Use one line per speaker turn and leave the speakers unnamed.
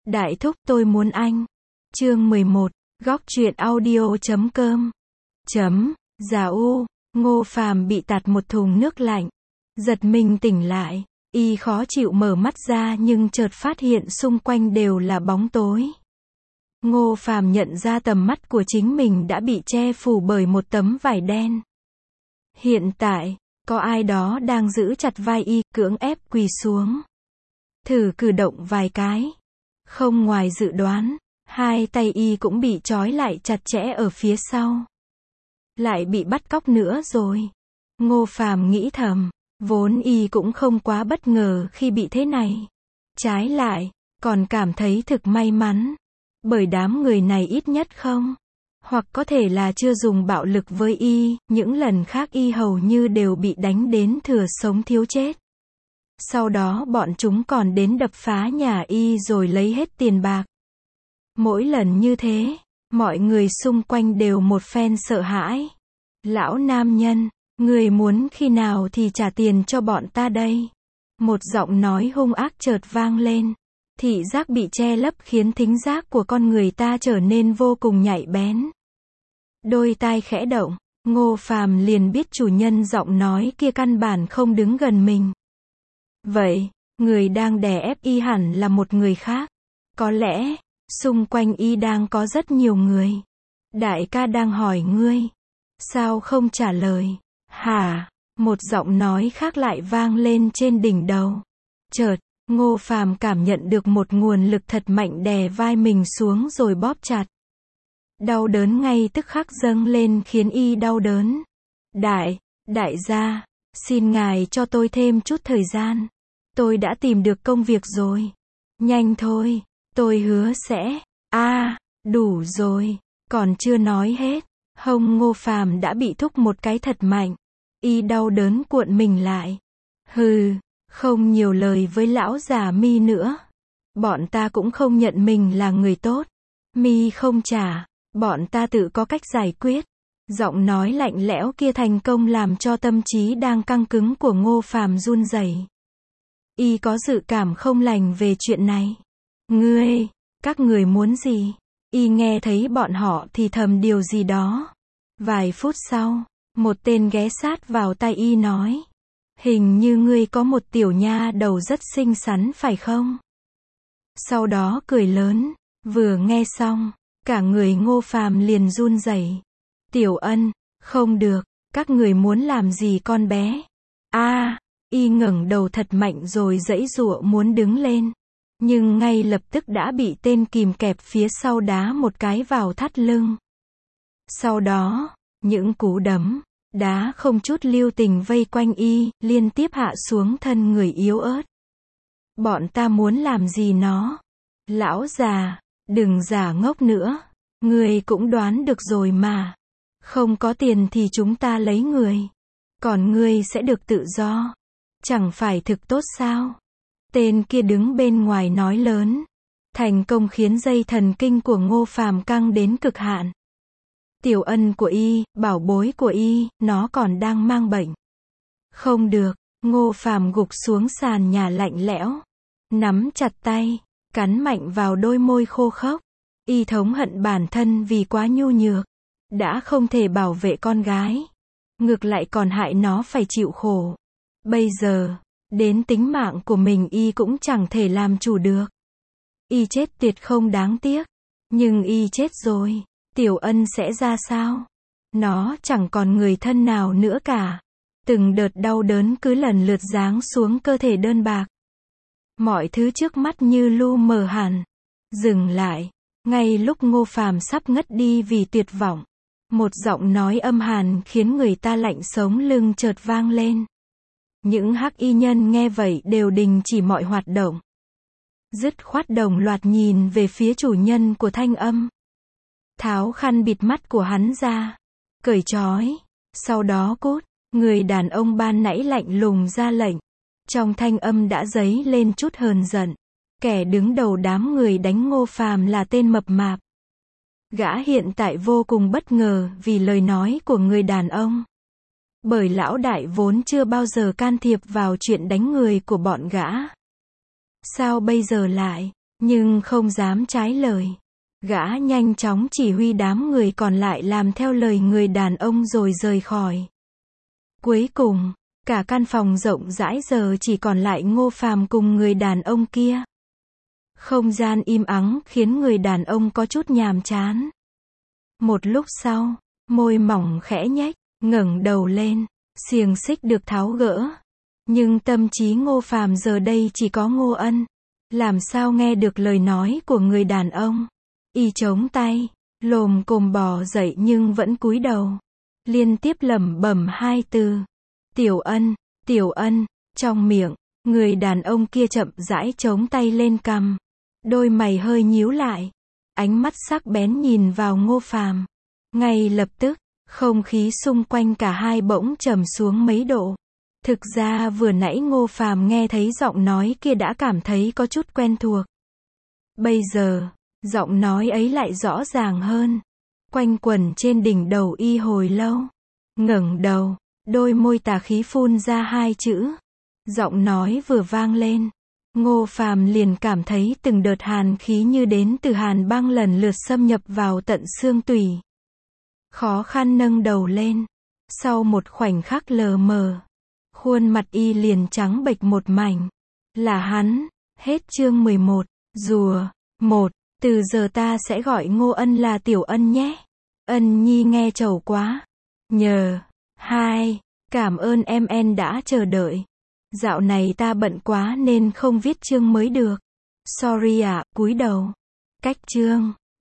Đại thúc tôi muốn anh. Chương 11, góc truyện audio.com. Già u, Ngô Phàm bị tạt một thùng nước lạnh. Giật mình tỉnh lại, y khó chịu mở mắt ra nhưng chợt phát hiện xung quanh đều là bóng tối. Ngô Phàm nhận ra tầm mắt của chính mình đã bị che phủ bởi một tấm vải đen. Hiện tại, có ai đó đang giữ chặt vai y, cưỡng ép quỳ xuống. Thử cử động vài cái. Không ngoài dự đoán, hai tay y cũng bị trói lại chặt chẽ ở phía sau. Lại bị bắt cóc nữa rồi. Ngô Phàm nghĩ thầm, vốn y cũng không quá bất ngờ khi bị thế này. Trái lại, còn cảm thấy thực may mắn. Bởi đám người này ít nhất không. Hoặc có thể là chưa dùng bạo lực với y, những lần khác y hầu như đều bị đánh đến thừa sống thiếu chết. Sau đó bọn chúng còn đến đập phá nhà y rồi lấy hết tiền bạc. Mỗi lần như thế, mọi người xung quanh đều một phen sợ hãi. Lão nam nhân, người muốn khi nào thì trả tiền cho bọn ta đây? Một giọng nói hung ác chợt vang lên. Thị giác bị che lấp khiến thính giác của con người ta trở nên vô cùng nhạy bén. Đôi tai khẽ động, Ngô Phàm liền biết chủ nhân giọng nói kia căn bản không đứng gần mình. Vậy, người đang đè ép y hẳn là một người khác. Có lẽ, xung quanh y đang có rất nhiều người. Đại ca đang hỏi ngươi. Sao không trả lời? Hả? Một giọng nói khác lại vang lên trên đỉnh đầu. Chợt, Ngô Phàm cảm nhận được một nguồn lực thật mạnh đè vai mình xuống rồi bóp chặt. Đau đớn ngay tức khắc dâng lên khiến y đau đớn. Đại gia, xin ngài cho tôi thêm chút thời gian. Tôi đã tìm được công việc rồi. Nhanh thôi, tôi hứa sẽ. Đủ rồi, còn chưa nói hết. Hông Ngô Phàm đã bị thúc một cái thật mạnh. Y đau đớn cuộn mình lại. Hừ, không nhiều lời với lão già Mi nữa. Bọn ta cũng không nhận mình là người tốt. Mi không trả, bọn ta tự có cách giải quyết. Giọng nói lạnh lẽo kia thành công làm cho tâm trí đang căng cứng của Ngô Phàm run rẩy. Y có dự cảm không lành về chuyện này. Các người muốn gì? Y nghe thấy bọn họ thì thầm điều gì đó. Vài phút sau, một tên ghé sát vào tai y nói. Hình như ngươi có một tiểu nha đầu rất xinh xắn phải không? Sau đó cười lớn, vừa nghe xong, cả người Ngô Phàm liền run rẩy. Tiểu Ân, không được, các người muốn làm gì con bé? Y ngẩng đầu thật mạnh rồi giãy giụa muốn đứng lên. Nhưng ngay lập tức đã bị tên kìm kẹp phía sau đá một cái vào thắt lưng. Sau đó, những cú đấm, đá không chút lưu tình vây quanh y, liên tiếp hạ xuống thân người yếu ớt. Bọn ta muốn làm gì nó? Lão già, đừng giả ngốc nữa. Ngươi cũng đoán được rồi mà. Không có tiền thì chúng ta lấy người. Còn ngươi sẽ được tự do. Chẳng phải thực tốt sao? Tên kia đứng bên ngoài nói lớn. Thành công khiến dây thần kinh của Ngô Phàm căng đến cực hạn. Tiểu Ân của y, bảo bối của y, nó còn đang mang bệnh. Không được, Ngô Phàm gục xuống sàn nhà lạnh lẽo. Nắm chặt tay, cắn mạnh vào đôi môi khô khốc. Y thống hận bản thân vì quá nhu nhược. Đã không thể bảo vệ con gái. Ngược lại còn hại nó phải chịu khổ. Bây giờ, đến tính mạng của mình y cũng chẳng thể làm chủ được. Y chết tuyệt không đáng tiếc. Nhưng y chết rồi. Tiểu Ân sẽ ra sao? Nó chẳng còn người thân nào nữa cả. Từng đợt đau đớn cứ lần lượt giáng xuống cơ thể đơn bạc. Mọi thứ trước mắt như lu mờ hẳn. Dừng lại. Ngay lúc Ngô Phàm sắp ngất đi vì tuyệt vọng. Một giọng nói âm hàn khiến người ta lạnh sống lưng chợt vang lên. Những hắc y nhân nghe vậy đều đình chỉ mọi hoạt động. Dứt khoát đồng loạt nhìn về phía chủ nhân của thanh âm. Tháo khăn bịt mắt của hắn ra. Cởi trói. Sau đó cút. Người đàn ông ban nãy lạnh lùng ra lệnh. Trong thanh âm đã dấy lên chút hờn giận. Kẻ đứng đầu đám người đánh Ngô Phàm là tên mập mạp. Gã hiện tại vô cùng bất ngờ vì lời nói của người đàn ông. Bởi lão đại vốn chưa bao giờ can thiệp vào chuyện đánh người của bọn gã. Sao bây giờ lại? nhưng không dám trái lời. Gã nhanh chóng chỉ huy đám người còn lại làm theo lời người đàn ông rồi rời khỏi. Cuối cùng, cả căn phòng rộng rãi giờ chỉ còn lại Ngô Phàm cùng người đàn ông kia. Không gian im ắng khiến người đàn ông có chút nhàm chán. Một lúc sau, môi mỏng khẽ nhếch, ngẩng đầu lên, xiềng xích được tháo gỡ. Nhưng tâm trí Ngô Phàm giờ đây chỉ có Ngô Ân. Làm sao nghe được lời nói của người đàn ông. Y chống tay, lồm cồm bò dậy nhưng vẫn cúi đầu. Liên tiếp lẩm bẩm hai từ. Tiểu Ân, Tiểu Ân, trong miệng, người đàn ông kia chậm rãi chống tay lên cằm. Đôi mày hơi nhíu lại. Ánh mắt sắc bén nhìn vào Ngô Phàm. Ngay lập tức, không khí xung quanh cả hai bỗng trầm xuống mấy độ. Thực ra vừa nãy Ngô Phàm nghe thấy giọng nói kia đã cảm thấy có chút quen thuộc. Bây giờ, giọng nói ấy lại rõ ràng hơn. Quanh quẩn trên đỉnh đầu y hồi lâu. Ngẩng đầu, đôi môi tà khí phun ra hai chữ. Giọng nói vừa vang lên. Ngô Phàm liền cảm thấy từng đợt hàn khí như đến từ hàn băng lần lượt xâm nhập vào tận xương tủy. Khó khăn nâng đầu lên. Sau một khoảnh khắc lờ mờ, khuôn mặt y liền trắng bệch một mảnh. Là hắn. Hết chương 11. Rùa. 1. Từ giờ ta sẽ gọi Ngô Ân là Tiểu Ân nhé. Ân nhi nghe trầu quá. Nhờ. 2. Cảm ơn em đã chờ đợi. Dạo này ta bận quá nên không viết chương mới được. Sorry ạ, cúi đầu. Cách chương.